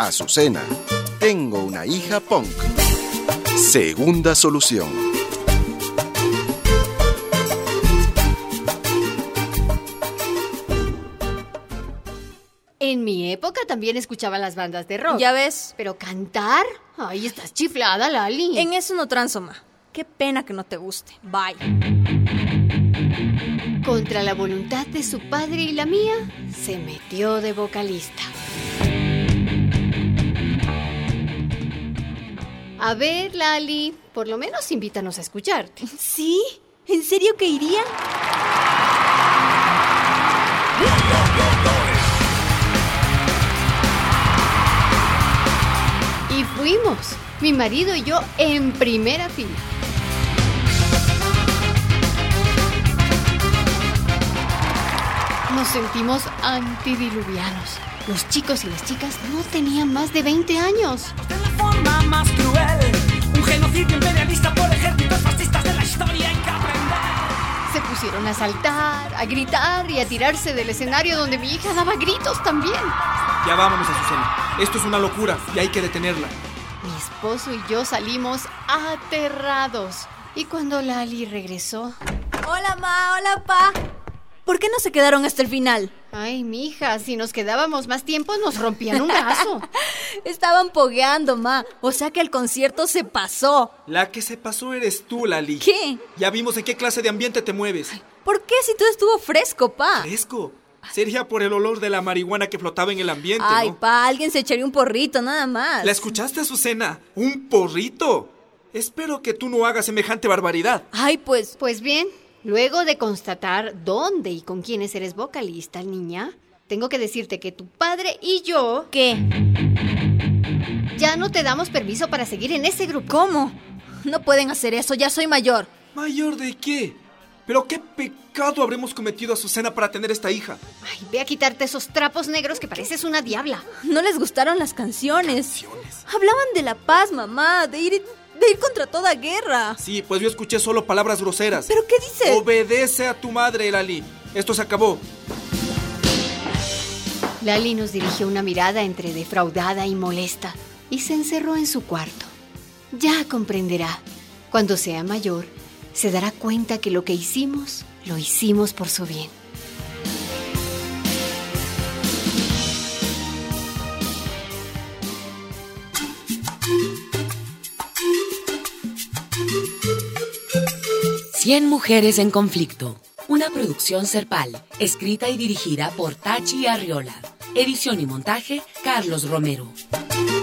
Azucena, tengo una hija punk. Segunda solución. En mi época también escuchaba las bandas de rock. ¿Ya ves? Pero cantar, ay, estás chiflada, Lali. En eso no transo, ma. Qué pena que no te guste. Bye. Contra la voluntad de su padre y la mía, se metió de vocalista. A ver, Lali, por lo menos invítanos a escucharte. ¿Sí? ¿En serio que iría? Y fuimos, mi marido y yo, en primera fila. Nos sentimos antidiluvianos. Los chicos y las chicas no tenían más de 20 años. De la forma más cruel, un genocidio imperialista por ejércitos fascistas de la historia hay que aprender. Se pusieron a saltar, a gritar y a tirarse del escenario donde mi hija daba gritos también. Ya vámonos, Azucena. Esto es una locura y hay que detenerla. Mi esposo y yo salimos aterrados. Y cuando Lali regresó... Hola, ma, hola, pa. ¿Por qué no se quedaron hasta el final? Ay, mija, si nos quedábamos más tiempo nos rompían un brazo. Estaban pogueando, ma. O sea que el concierto se pasó. La que se pasó eres tú, Lali. ¿Qué? Ya vimos en qué clase de ambiente te mueves. ¿Por qué si todo estuvo fresco, pa? ¿Fresco? Sería por el olor de la marihuana que flotaba en el ambiente, Ay, ¿no? pa, alguien se echaría un porrito, nada más. ¿La escuchaste, Azucena? ¿Un porrito? Espero que tú no hagas semejante barbaridad. Ay, pues... Pues bien, luego de constatar dónde y con quiénes eres vocalista, niña, tengo que decirte que tu padre y yo... ¿Qué? Ya no te damos permiso para seguir en ese grupo. ¿Cómo? No pueden hacer eso, ya soy mayor. ¿Mayor de qué? ¿Pero qué pecado habremos cometido, Azucena, para tener esta hija? Ay, ve a quitarte esos trapos negros que pareces una diabla. No les gustaron las canciones. Hablaban de la paz, mamá, de ir contra toda guerra. Sí, pues yo escuché solo palabras groseras. ¿Pero qué dice? Obedece a tu madre, Lali. Esto se acabó. Lali nos dirigió una mirada entre defraudada y molesta y se encerró en su cuarto. Ya comprenderá. Cuando sea mayor, se dará cuenta que lo que hicimos, lo hicimos por su bien. Cien mujeres en conflicto. Una producción Serpal, escrita y dirigida por Tachi Arriola. Edición y montaje, Carlos Romero.